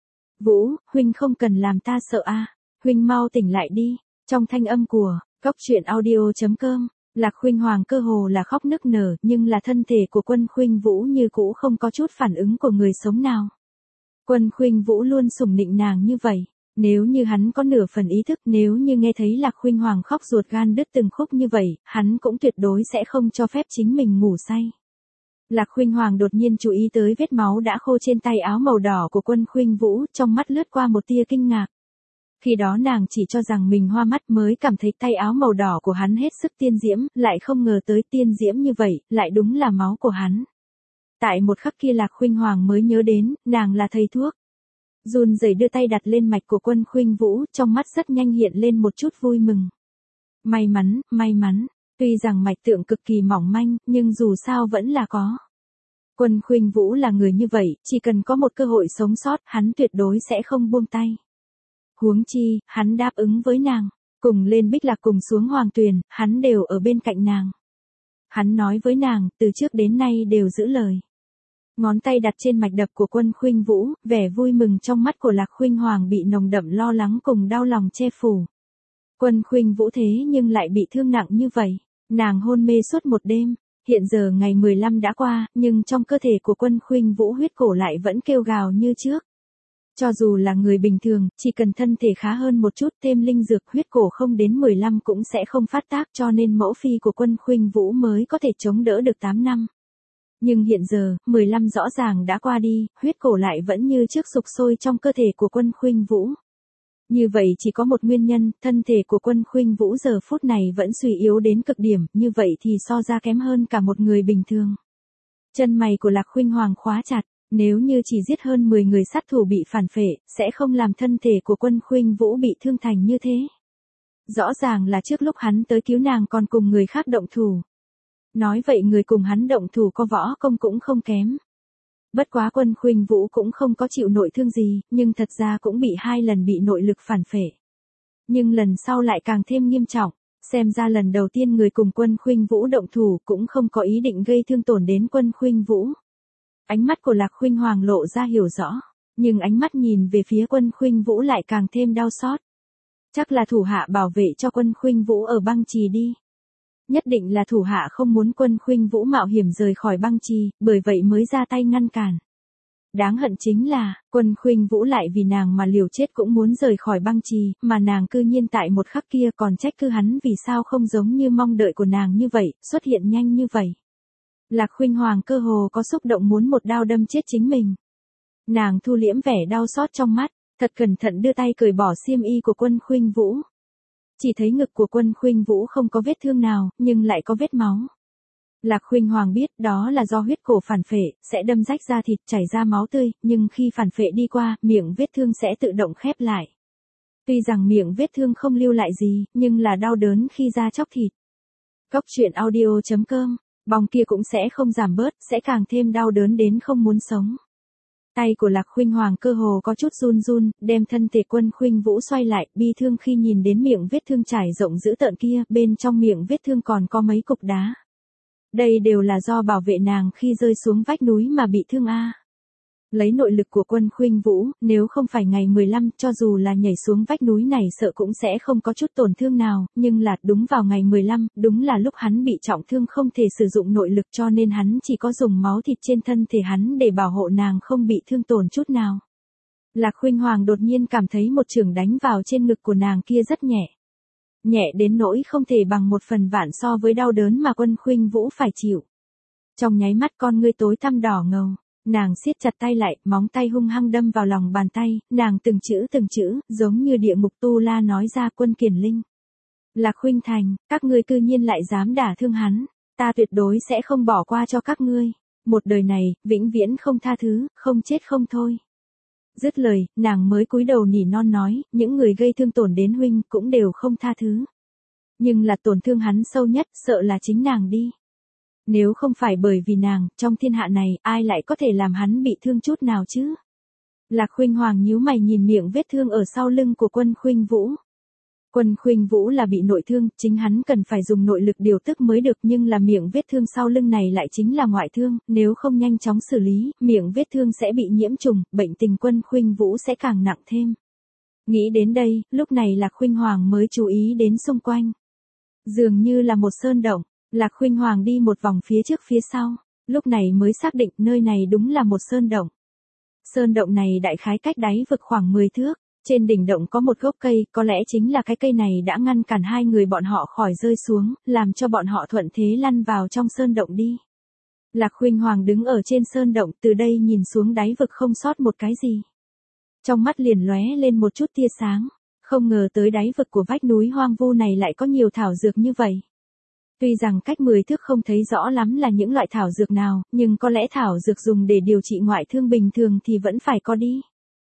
Vũ, huynh không cần làm ta sợ a, huynh mau tỉnh lại đi. Trong thanh âm của goctruyện.audio.com, Lạc Khuynh Hoàng cơ hồ là khóc nức nở, nhưng là thân thể của Quân Khuynh Vũ như cũ không có chút phản ứng của người sống nào. Quân Khuynh Vũ luôn sủng nịnh nàng như vậy, nếu như hắn có nửa phần ý thức, nếu như nghe thấy Lạc Khuynh Hoàng khóc ruột gan đứt từng khúc như vậy, hắn cũng tuyệt đối sẽ không cho phép chính mình ngủ say. Lạc Khuynh Hoàng đột nhiên chú ý tới vết máu đã khô trên tay áo màu đỏ của Quân Khuynh Vũ, trong mắt lướt qua một tia kinh ngạc. Khi đó nàng chỉ cho rằng mình hoa mắt mới cảm thấy tay áo màu đỏ của hắn hết sức tiên diễm, lại không ngờ tới tiên diễm như vậy, lại đúng là máu của hắn. Tại một khắc kia Lạc Khuynh Hoàng mới nhớ đến, nàng là thầy thuốc. Run rẩy đưa tay đặt lên mạch của Quân Khuynh Vũ, trong mắt rất nhanh hiện lên một chút vui mừng. May mắn, may mắn, tuy rằng mạch tượng cực kỳ mỏng manh, nhưng dù sao vẫn là có. Quân Khuynh Vũ là người như vậy, chỉ cần có một cơ hội sống sót, hắn tuyệt đối sẽ không buông tay. Huống chi, hắn đáp ứng với nàng, cùng lên Bích Lạc cùng xuống Hoàng Tuyền, hắn đều ở bên cạnh nàng. Hắn nói với nàng, từ trước đến nay đều giữ lời. Ngón tay đặt trên mạch đập của Quân Khuynh Vũ, vẻ vui mừng trong mắt của Lạc Khuynh Hoàng bị nồng đậm lo lắng cùng đau lòng che phủ. Quân Khuynh Vũ thế nhưng lại bị thương nặng như vậy, nàng hôn mê suốt một đêm. Hiện giờ ngày 15 đã qua, nhưng trong cơ thể của Quân Khuynh Vũ huyết cổ lại vẫn kêu gào như trước. Cho dù là người bình thường, chỉ cần thân thể khá hơn một chút thêm linh dược huyết cổ không đến 15 cũng sẽ không phát tác, cho nên mẫu phi của Quân Khuynh Vũ mới có thể chống đỡ được 8 năm. Nhưng hiện giờ, 15 rõ ràng đã qua đi, huyết cổ lại vẫn như trước sục sôi trong cơ thể của Quân Khuynh Vũ. Như vậy chỉ có một nguyên nhân, thân thể của Quân Khuynh Vũ giờ phút này vẫn suy yếu đến cực điểm, như vậy thì so ra kém hơn cả một người bình thường. Chân mày của Lạc Khuynh Hoàng khóa chặt, nếu như chỉ giết hơn 10 người sát thủ bị phản phệ, sẽ không làm thân thể của Quân Khuynh Vũ bị thương thành như thế. Rõ ràng là trước lúc hắn tới cứu nàng còn cùng người khác động thủ. Nói vậy người cùng hắn động thủ có võ công cũng không kém. Bất quá Quân Khuynh Vũ cũng không có chịu nội thương gì, nhưng thật ra cũng bị 2 lần bị nội lực phản phệ. Nhưng lần sau lại càng thêm nghiêm trọng, xem ra lần đầu tiên người cùng Quân Khuynh Vũ động thủ cũng không có ý định gây thương tổn đến Quân Khuynh Vũ. Ánh mắt của Lạc Khuynh Hoàng lộ ra hiểu rõ, nhưng ánh mắt nhìn về phía Quân Khuynh Vũ lại càng thêm đau xót. Chắc là thủ hạ bảo vệ cho Quân Khuynh Vũ ở băng trì đi. Nhất định là thủ hạ không muốn Quân Khuynh Vũ mạo hiểm rời khỏi băng trì, bởi vậy mới ra tay ngăn cản. Đáng hận chính là, Quân Khuynh Vũ lại vì nàng mà liều chết cũng muốn rời khỏi băng trì, mà nàng cư nhiên tại một khắc kia còn trách cứ hắn vì sao không giống như mong đợi của nàng như vậy, xuất hiện nhanh như vậy. Lạc Khuynh Hoàng cơ hồ có xúc động muốn một đao đâm chết chính mình. Nàng thu liễm vẻ đau xót trong mắt, thật cẩn thận đưa tay cởi bỏ xiêm y của Quân Khuynh Vũ. Chỉ thấy ngực của Quân Khuynh Vũ không có vết thương nào, nhưng lại có vết máu. Lạc Khuynh Hoàng biết đó là do huyết cổ phản phệ, sẽ đâm rách da thịt chảy ra máu tươi, nhưng khi phản phệ đi qua, miệng vết thương sẽ tự động khép lại. Tuy rằng miệng vết thương không lưu lại gì, nhưng là đau đớn khi da chóc thịt. Cốc truyện audio.com, bong kia cũng sẽ không giảm bớt, sẽ càng thêm đau đớn đến không muốn sống. Tay của Lạc Khuynh Hoàng cơ hồ có chút run run, đem thân thể Quân Khuynh Vũ xoay lại, bi thương khi nhìn đến miệng vết thương trải rộng dữ tợn kia, bên trong miệng vết thương còn có mấy cục đá. Đây đều là do bảo vệ nàng khi rơi xuống vách núi mà bị thương a. Lấy nội lực của Quân Khuynh Vũ, nếu không phải ngày 15, cho dù là nhảy xuống vách núi này sợ cũng sẽ không có chút tổn thương nào, nhưng là đúng vào ngày 15, đúng là lúc hắn bị trọng thương không thể sử dụng nội lực cho nên hắn chỉ có dùng máu thịt trên thân thể hắn để bảo hộ nàng không bị thương tổn chút nào. Lạc Khuynh Hoàng đột nhiên cảm thấy một chưởng đánh vào trên ngực của nàng kia rất nhẹ. Nhẹ đến nỗi không thể bằng 1/1000 so với đau đớn mà Quân Khuynh Vũ phải chịu. Trong nháy mắt con ngươi tối tăm đỏ ngầu. Nàng siết chặt tay lại, móng tay hung hăng đâm vào lòng bàn tay, nàng từng chữ, giống như địa ngục tu la nói ra Quân Kiền Linh. Lạc Khuynh Thành, các ngươi cư nhiên lại dám đả thương hắn, ta tuyệt đối sẽ không bỏ qua cho các ngươi. Một đời này, vĩnh viễn không tha thứ, không chết không thôi. Dứt lời, nàng mới cúi đầu nỉ non nói, những người gây thương tổn đến huynh cũng đều không tha thứ. Nhưng là tổn thương hắn sâu nhất, sợ là chính nàng đi. Nếu không phải bởi vì nàng, trong thiên hạ này, ai lại có thể làm hắn bị thương chút nào chứ? Lạc Khuynh Hoàng nhíu mày nhìn miệng vết thương ở sau lưng của Quân Khuynh Vũ. Quân Khuynh Vũ là bị nội thương, chính hắn cần phải dùng nội lực điều tức mới được, nhưng là miệng vết thương sau lưng này lại chính là ngoại thương, nếu không nhanh chóng xử lý, miệng vết thương sẽ bị nhiễm trùng, bệnh tình Quân Khuynh Vũ sẽ càng nặng thêm. Nghĩ đến đây, lúc này Lạc Khuynh Hoàng mới chú ý đến xung quanh. Dường như là một sơn động. Lạc Khuynh Hoàng đi một vòng phía trước phía sau, lúc này mới xác định nơi này đúng là một sơn động. Sơn động này đại khái cách đáy vực khoảng 10 thước, trên đỉnh động có một gốc cây, có lẽ chính là cái cây này đã ngăn cản 2 người bọn họ khỏi rơi xuống, làm cho bọn họ thuận thế lăn vào trong sơn động đi. Lạc Khuynh Hoàng đứng ở trên sơn động, từ đây nhìn xuống đáy vực không sót một cái gì. Trong mắt liền lóe lên một chút tia sáng, Không ngờ tới đáy vực của vách núi hoang vu này lại có nhiều thảo dược như vậy. Tuy rằng cách 10 thước không thấy rõ lắm là những loại thảo dược nào, nhưng có lẽ thảo dược dùng để điều trị ngoại thương bình thường thì vẫn phải có đi.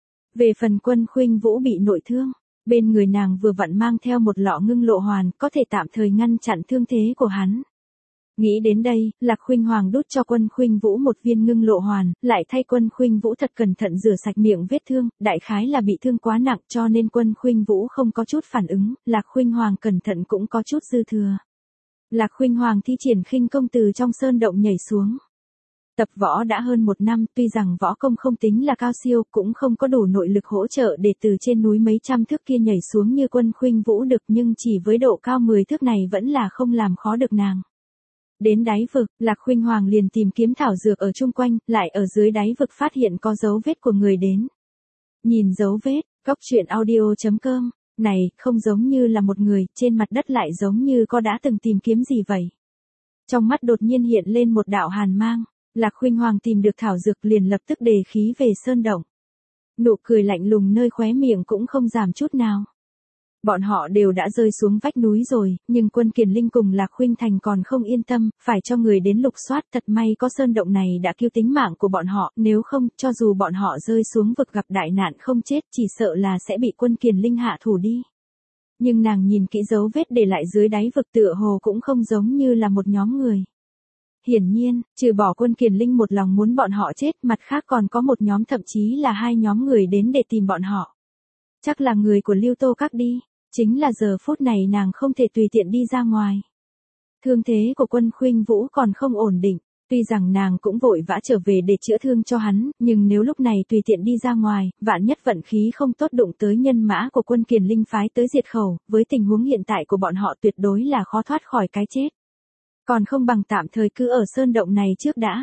Về phần Quân Khuynh Vũ bị nội thương, bên người nàng vừa vặn mang theo một lọ ngưng lộ hoàn, có thể tạm thời ngăn chặn thương thế của hắn. Nghĩ đến đây, Lạc Khuynh Hoàng đút cho Quân Khuynh Vũ một viên ngưng lộ hoàn, lại thay Quân Khuynh Vũ thật cẩn thận rửa sạch miệng vết thương, đại khái là bị thương quá nặng cho nên Quân Khuynh Vũ không có chút phản ứng, Lạc Khuynh Hoàng cẩn thận cũng có chút dư thừa. Lạc Khuynh Hoàng thi triển khinh công từ trong sơn động nhảy xuống. Tập võ đã hơn 1 năm, tuy rằng võ công không tính là cao siêu, cũng không có đủ nội lực hỗ trợ để từ trên núi mấy trăm thước kia nhảy xuống như Quân Khuynh Vũ được, nhưng chỉ với độ cao 10 thước này vẫn là không làm khó được nàng. Đến đáy vực, Lạc Khuynh Hoàng liền tìm kiếm thảo dược ở chung quanh, lại ở dưới đáy vực phát hiện có dấu vết của người đến. Nhìn dấu vết, coctruyện.audio.com, này, không giống như là một người, trên mặt đất lại giống như có đã từng tìm kiếm gì vậy. Trong mắt đột nhiên hiện lên một đạo hàn mang, Lạc Khuynh Hoàng tìm được thảo dược liền lập tức đề khí về sơn động. Nụ cười lạnh lùng nơi khóe miệng cũng không giảm chút nào. Bọn họ đều đã rơi xuống vách núi rồi, nhưng Quân Kiền Linh cùng Lạc Khuynh Thành còn không yên tâm, phải cho người đến lục soát, thật may có sơn động này đã cứu tính mạng của bọn họ, nếu không, cho dù bọn họ rơi xuống vực gặp đại nạn không chết, chỉ sợ là sẽ bị Quân Kiền Linh hạ thủ đi. Nhưng nàng nhìn kỹ dấu vết để lại dưới đáy vực tựa hồ cũng không giống như là một nhóm người. Hiển nhiên, trừ bỏ Quân Kiền Linh một lòng muốn bọn họ chết, mặt khác còn có một nhóm, thậm chí là 2 nhóm người đến để tìm bọn họ. Chắc là người của Lưu Tô Các đi, chính là giờ phút này nàng không thể tùy tiện đi ra ngoài. Thương thế của Quân Khuynh Vũ còn không ổn định, tuy rằng nàng cũng vội vã trở về để chữa thương cho hắn, nhưng nếu lúc này tùy tiện đi ra ngoài, vạn nhất vận khí không tốt đụng tới nhân mã của Quân Kiền Linh phái tới diệt khẩu, với tình huống hiện tại của bọn họ tuyệt đối là khó thoát khỏi cái chết. Còn không bằng tạm thời cứ ở sơn động này trước đã.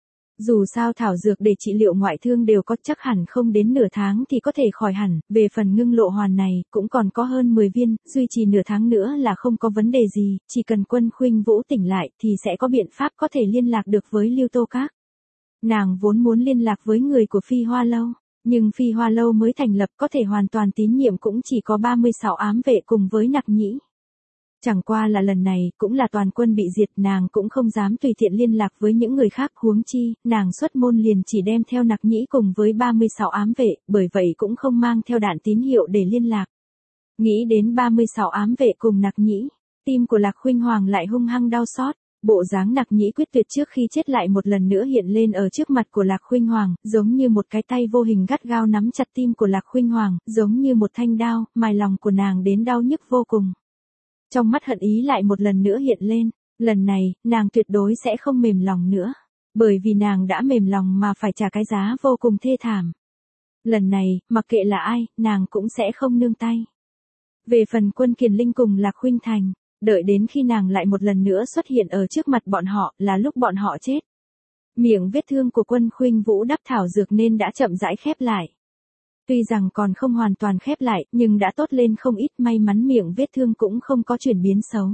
Dù sao thảo dược để trị liệu ngoại thương đều có, chắc hẳn không đến nửa tháng thì có thể khỏi hẳn, về phần ngưng lộ hoàn này, cũng còn có hơn 10 viên, duy trì nửa tháng nữa là không có vấn đề gì, chỉ cần Quân Khuynh Vũ tỉnh lại thì sẽ có biện pháp có thể liên lạc được với Lưu Tô Các. Nàng vốn muốn liên lạc với người của Phi Hoa Lâu, nhưng Phi Hoa Lâu mới thành lập có thể hoàn toàn tín nhiệm cũng chỉ có 36 ám vệ cùng với Nặc Nhĩ. Chẳng qua là lần này cũng là toàn quân bị diệt, nàng cũng không dám tùy tiện liên lạc với những người khác, huống chi, nàng xuất môn liền chỉ đem theo Nặc Nhĩ cùng với 36 ám vệ, bởi vậy cũng không mang theo đạn tín hiệu để liên lạc. Nghĩ đến 36 ám vệ cùng Nặc Nhĩ, tim của Lạc Khuynh Hoàng lại hung hăng đau xót, bộ dáng Nặc Nhĩ quyết tuyệt trước khi chết lại một lần nữa hiện lên ở trước mặt của Lạc Khuynh Hoàng, giống như một cái tay vô hình gắt gao nắm chặt tim của Lạc Khuynh Hoàng, giống như một thanh đao, mài lòng của nàng đến đau nhức vô cùng. Trong mắt hận ý lại một lần nữa hiện lên, lần này, nàng tuyệt đối sẽ không mềm lòng nữa, bởi vì nàng đã mềm lòng mà phải trả cái giá vô cùng thê thảm. Lần này, mặc kệ là ai, nàng cũng sẽ không nương tay. Về phần Quân Kiền Linh cùng Lạc Khuynh Thành, đợi đến khi nàng lại một lần nữa xuất hiện ở trước mặt bọn họ là lúc bọn họ chết. Miệng vết thương của Quân Khuynh Vũ đắp thảo dược nên đã chậm rãi khép lại. Tuy rằng còn không hoàn toàn khép lại, nhưng đã tốt lên không ít, may mắn miệng vết thương cũng không có chuyển biến xấu.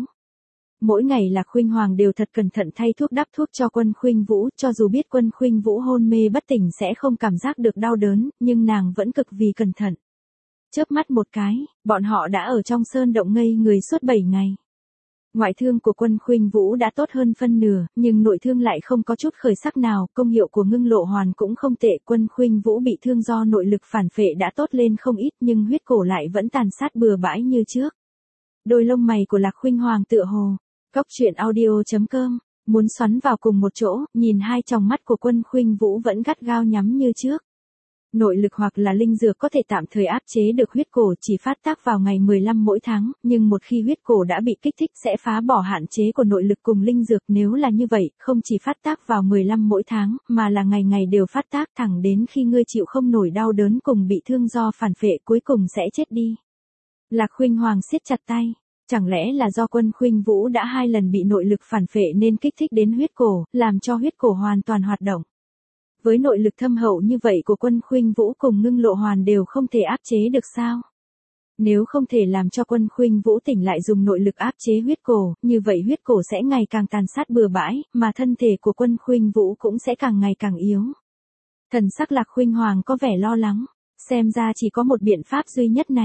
Mỗi ngày Lạc Khuynh Hoàng đều thật cẩn thận thay thuốc đắp thuốc cho Quân Khuynh Vũ, cho dù biết Quân Khuynh Vũ hôn mê bất tỉnh sẽ không cảm giác được đau đớn, nhưng nàng vẫn cực vì cẩn thận. Chớp mắt một cái, bọn họ đã ở trong sơn động ngây người suốt 7 ngày. Ngoại thương của Quân Khuynh Vũ đã tốt hơn phân nửa, nhưng nội thương lại không có chút khởi sắc nào, công hiệu của ngưng lộ hoàn cũng không tệ. Quân Khuynh Vũ bị thương do nội lực phản phệ đã tốt lên không ít, nhưng huyết cổ lại vẫn tàn sát bừa bãi như trước. Đôi lông mày của Lạc Khuynh Hoàng tựa hồ, coctruyện.audio.com, muốn xoắn vào cùng một chỗ, nhìn hai tròng mắt của Quân Khuynh Vũ vẫn gắt gao nhắm như trước. Nội lực hoặc là linh dược có thể tạm thời áp chế được huyết cổ, chỉ phát tác vào ngày 15 mỗi tháng, nhưng một khi huyết cổ đã bị kích thích sẽ phá bỏ hạn chế của nội lực cùng linh dược, nếu là như vậy, không chỉ phát tác vào 15 mỗi tháng, mà là ngày ngày đều phát tác thẳng đến khi ngươi chịu không nổi đau đớn cùng bị thương do phản phệ cuối cùng sẽ chết đi. Lạc Khuynh Hoàng siết chặt tay, chẳng lẽ là do Quân Khuynh Vũ đã 2 lần bị nội lực phản phệ nên kích thích đến huyết cổ, làm cho huyết cổ hoàn toàn hoạt động. Với nội lực thâm hậu như vậy của Quân Khuynh Vũ cùng ngưng lộ hoàn đều không thể áp chế được sao? Nếu không thể làm cho Quân Khuynh Vũ tỉnh lại dùng nội lực áp chế huyết cổ, như vậy huyết cổ sẽ ngày càng tàn sát bừa bãi, mà thân thể của Quân Khuynh Vũ cũng sẽ càng ngày càng yếu. Thần sắc Lạc Khuynh Hoàng có vẻ lo lắng, xem ra chỉ có một biện pháp duy nhất này.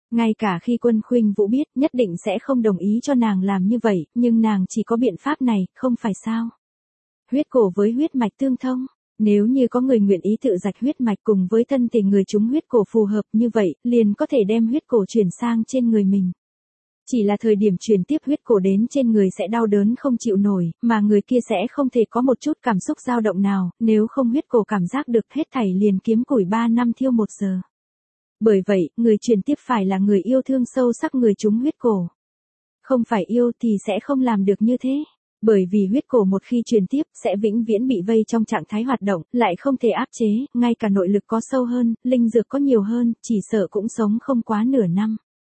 Ngay cả khi Quân Khuynh Vũ biết nhất định sẽ không đồng ý cho nàng làm như vậy, nhưng nàng chỉ có biện pháp này, không phải sao? Huyết cổ với huyết mạch tương thông. Nếu như có người nguyện ý tự rạch huyết mạch cùng với thân thể người chúng huyết cổ phù hợp như vậy, liền có thể đem huyết cổ chuyển sang trên người mình. Chỉ là thời điểm chuyển tiếp huyết cổ đến trên người sẽ đau đớn không chịu nổi, mà người kia sẽ không thể có một chút cảm xúc dao động nào, nếu không huyết cổ cảm giác được hết thảy liền kiếm củi 3 năm thiêu 1 giờ. Bởi vậy, người chuyển tiếp phải là người yêu thương sâu sắc người chúng huyết cổ. Không phải yêu thì sẽ không làm được như thế. Bởi vì huyết cổ một khi truyền tiếp sẽ vĩnh viễn bị vây trong trạng thái hoạt động, lại không thể áp chế, ngay cả nội lực có sâu hơn, linh dược có nhiều hơn, chỉ sợ cũng sống không quá nửa năm.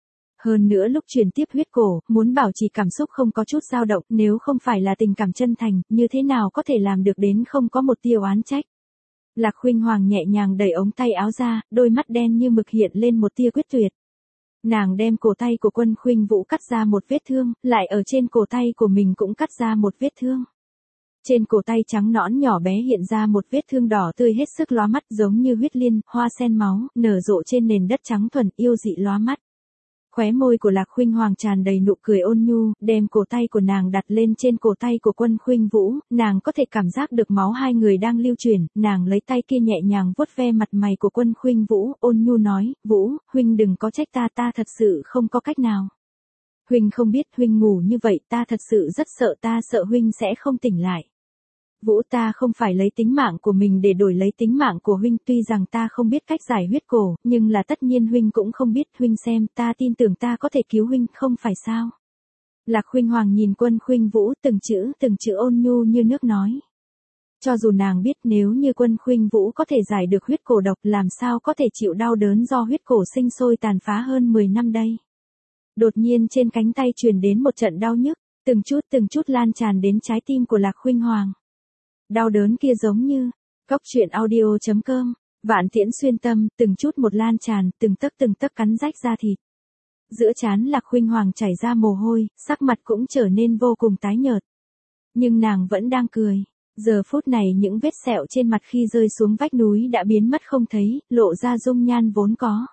Hơn nữa lúc truyền tiếp huyết cổ, muốn bảo trì cảm xúc không có chút dao động, nếu không phải là tình cảm chân thành, như thế nào có thể làm được đến không có một tia oán trách. Lạc Khuynh Hoàng nhẹ nhàng đẩy ống tay áo ra, đôi mắt đen như mực hiện lên một tia quyết tuyệt. Nàng đem cổ tay của Quân Khuynh Vũ cắt ra một vết thương, lại ở trên cổ tay của mình cũng cắt ra một vết thương. Trên cổ tay trắng nõn nhỏ bé hiện ra một vết thương đỏ tươi hết sức lóa mắt giống như huyết liên, hoa sen máu, nở rộ trên nền đất trắng thuần yêu dị lóa mắt. Khóe môi của Lạc Khuynh Hoàng tràn đầy nụ cười ôn nhu, đem cổ tay của nàng đặt lên trên cổ tay của Quân Khuynh Vũ, nàng có thể cảm giác được máu hai người đang lưu chuyển, nàng lấy tay kia nhẹ nhàng vuốt ve mặt mày của Quân Khuynh Vũ, ôn nhu nói, Vũ, huynh đừng có trách ta thật sự không có cách nào. Huynh không biết huynh ngủ như vậy ta thật sự rất sợ, ta sợ huynh sẽ không tỉnh lại. Vũ, ta không phải lấy tính mạng của mình để đổi lấy tính mạng của huynh, tuy rằng ta không biết cách giải huyết cổ, nhưng là tất nhiên huynh cũng không biết, huynh xem, ta tin tưởng ta có thể cứu huynh, không phải sao? Lạc Khuynh Hoàng nhìn Quân Khuynh Vũ từng chữ ôn nhu như nước nói. Cho dù nàng biết nếu như Quân Khuynh Vũ có thể giải được huyết cổ độc, làm sao có thể chịu đau đớn do huyết cổ sinh sôi tàn phá hơn 10 năm đây. Đột nhiên trên cánh tay truyền đến một trận đau nhức, từng chút lan tràn đến trái tim của Lạc Khuynh Hoàng. Đau đớn kia giống như, Cốc Truyện Audio.com, Vạn Tiễn xuyên tâm, từng chút một lan tràn, từng tấc cắn rách da thịt. Giữa trán Lạc Khuynh Hoàng chảy ra mồ hôi, sắc mặt cũng trở nên vô cùng tái nhợt. Nhưng nàng vẫn đang cười. Giờ phút này những vết sẹo trên mặt khi rơi xuống vách núi đã biến mất không thấy, lộ ra dung nhan vốn có.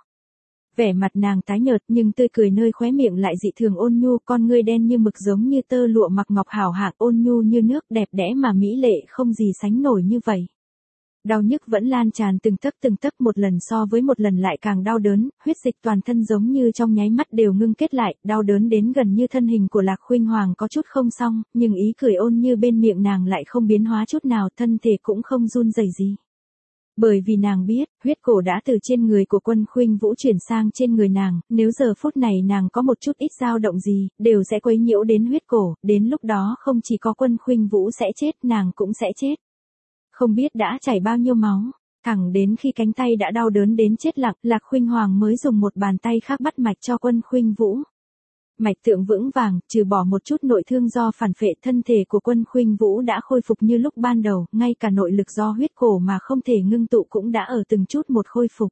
Vẻ mặt nàng tái nhợt nhưng tươi cười nơi khóe miệng lại dị thường ôn nhu, con ngươi đen như mực giống như tơ lụa mặc ngọc hảo hạng, ôn nhu như nước, đẹp đẽ mà mỹ lệ không gì sánh nổi như vậy. Đau nhức vẫn lan tràn từng tấc một lần so với một lần lại càng đau đớn, huyết dịch toàn thân giống như trong nháy mắt đều ngưng kết lại, đau đớn đến gần như thân hình của Lạc Khuynh Hoàng có chút không xong, nhưng ý cười ôn như bên miệng nàng lại không biến hóa chút nào, thân thể cũng không run rẩy gì. Bởi vì nàng biết, huyết cổ đã từ trên người của Quân Khuynh Vũ chuyển sang trên người nàng, nếu giờ phút này nàng có một chút ít dao động gì, đều sẽ quấy nhiễu đến huyết cổ, đến lúc đó không chỉ có Quân Khuynh Vũ sẽ chết, nàng cũng sẽ chết. Không biết đã chảy bao nhiêu máu, thẳng đến khi cánh tay đã đau đớn đến chết lặng, Lạc Khuynh Hoàng mới dùng một bàn tay khác bắt mạch cho Quân Khuynh Vũ. Mạch tượng vững vàng, trừ bỏ một chút nội thương do phản phệ, thân thể của Quân Khuynh Vũ đã khôi phục như lúc ban đầu, ngay cả nội lực do huyết cổ mà không thể ngưng tụ cũng đã ở từng chút một khôi phục.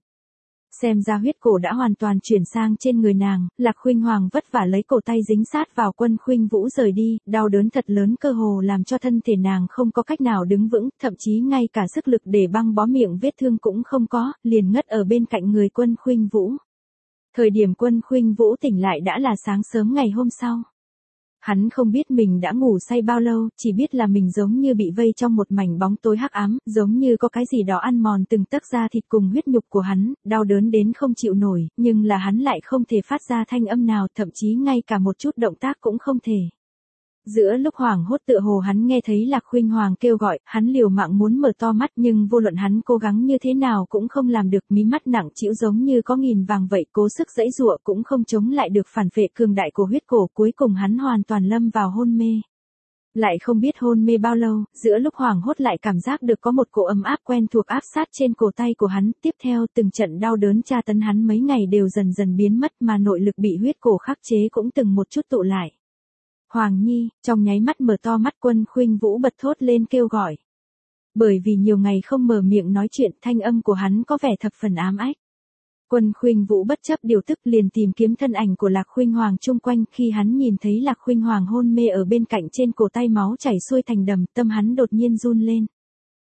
Xem ra huyết cổ đã hoàn toàn chuyển sang trên người nàng, Lạc Khuynh Hoàng vất vả lấy cổ tay dính sát vào Quân Khuynh Vũ rời đi, đau đớn thật lớn cơ hồ làm cho thân thể nàng không có cách nào đứng vững, thậm chí ngay cả sức lực để băng bó miệng vết thương cũng không có, liền ngất ở bên cạnh người Quân Khuynh Vũ. Thời điểm Quân Khuynh Vũ tỉnh lại đã là sáng sớm ngày hôm sau. Hắn không biết mình đã ngủ say bao lâu, chỉ biết là mình giống như bị vây trong một mảnh bóng tối hắc ám, giống như có cái gì đó ăn mòn từng tấc da thịt cùng huyết nhục của hắn, đau đớn đến không chịu nổi, nhưng là hắn lại không thể phát ra thanh âm nào, thậm chí ngay cả một chút động tác cũng không thể. Giữa lúc hoảng hốt tựa hồ hắn nghe thấy Lạc Khuynh Hoàng kêu gọi, hắn liều mạng muốn mở to mắt nhưng vô luận hắn cố gắng như thế nào cũng không làm được, mí mắt nặng trĩu giống như có nghìn vàng vậy, cố sức giãy giụa cũng không chống lại được phản phệ cường đại của huyết cổ, cuối cùng hắn hoàn toàn lâm vào hôn mê. Lại không biết hôn mê bao lâu, giữa lúc hoảng hốt lại cảm giác được có một cỗ ấm áp quen thuộc áp sát trên cổ tay của hắn, tiếp theo từng trận đau đớn tra tấn hắn mấy ngày đều dần dần biến mất mà nội lực bị huyết cổ khắc chế cũng từng một chút tụ lại. Hoàng Nhi, trong nháy mắt mở to mắt Quân Khuynh Vũ bật thốt lên kêu gọi. Bởi vì nhiều ngày không mở miệng nói chuyện, thanh âm của hắn có vẻ thập phần ám ách. Quân Khuynh Vũ bất chấp điều tức liền tìm kiếm thân ảnh của Lạc Khuynh Hoàng chung quanh, khi hắn nhìn thấy Lạc Khuynh Hoàng hôn mê ở bên cạnh trên cổ tay máu chảy xuôi thành đầm, tâm hắn đột nhiên run lên.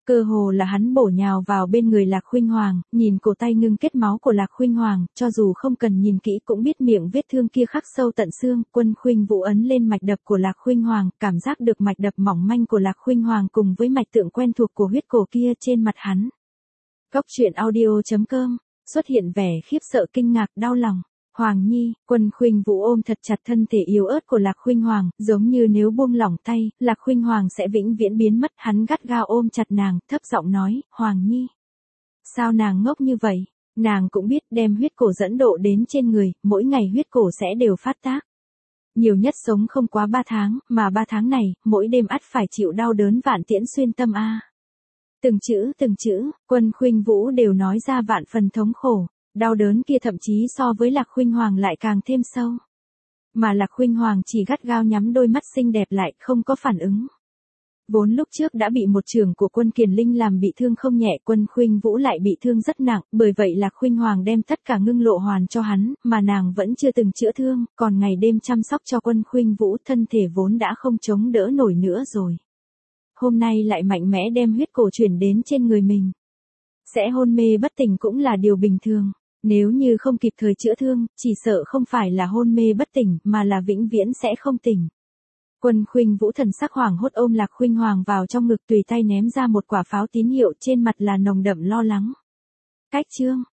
Cơ hồ là hắn bổ nhào vào bên người Lạc Khuynh Hoàng, nhìn cổ tay ngưng kết máu của Lạc Khuynh Hoàng, cho dù không cần nhìn kỹ cũng biết miệng vết thương kia khắc sâu tận xương. Quân Khuynh Vũ ấn lên mạch đập của Lạc Khuynh Hoàng, cảm giác được mạch đập mỏng manh của Lạc Khuynh Hoàng cùng với mạch tượng quen thuộc của huyết cổ kia trên mặt hắn. Góc truyện audio.com xuất hiện vẻ khiếp sợ, kinh ngạc, đau lòng. Hoàng Nhi, Quân Khuynh Vũ ôm thật chặt thân thể yếu ớt của Lạc Khuynh Hoàng, giống như nếu buông lỏng tay, Lạc Khuynh Hoàng sẽ vĩnh viễn biến mất. Hắn gắt gao ôm chặt nàng, thấp giọng nói, Hoàng Nhi. Sao nàng ngốc như vậy? Nàng cũng biết đem huyết cổ dẫn độ đến trên người, mỗi ngày huyết cổ sẽ đều phát tác. Nhiều nhất sống không quá 3 tháng, mà 3 tháng này, mỗi đêm ắt phải chịu đau đớn vạn tiễn xuyên tâm a. Từng chữ, Quân Khuynh Vũ đều nói ra vạn phần thống khổ. Đau đớn kia thậm chí so với Lạc Khuynh Hoàng lại càng thêm sâu. Mà Lạc Khuynh Hoàng chỉ gắt gao nhắm đôi mắt xinh đẹp lại, không có phản ứng. Vốn lúc trước đã bị một chưởng của Quân Kiền Linh làm bị thương không nhẹ, Quân Khuynh Vũ lại bị thương rất nặng, bởi vậy Lạc Khuynh Hoàng đem tất cả ngưng lộ hoàn cho hắn, mà nàng vẫn chưa từng chữa thương, còn ngày đêm chăm sóc cho Quân Khuynh Vũ, thân thể vốn đã không chống đỡ nổi nữa rồi. Hôm nay lại mạnh mẽ đem huyết cổ chuyển đến trên người mình. Sẽ hôn mê bất tỉnh cũng là điều bình thường. Nếu như không kịp thời chữa thương, chỉ sợ không phải là hôn mê bất tỉnh, mà là vĩnh viễn sẽ không tỉnh. Quân Khuynh Vũ thần sắc hoảng hốt ôm Lạc Khuynh Hoàng vào trong ngực, tùy tay ném ra một quả pháo tín hiệu, trên mặt là nồng đậm lo lắng. Cách chương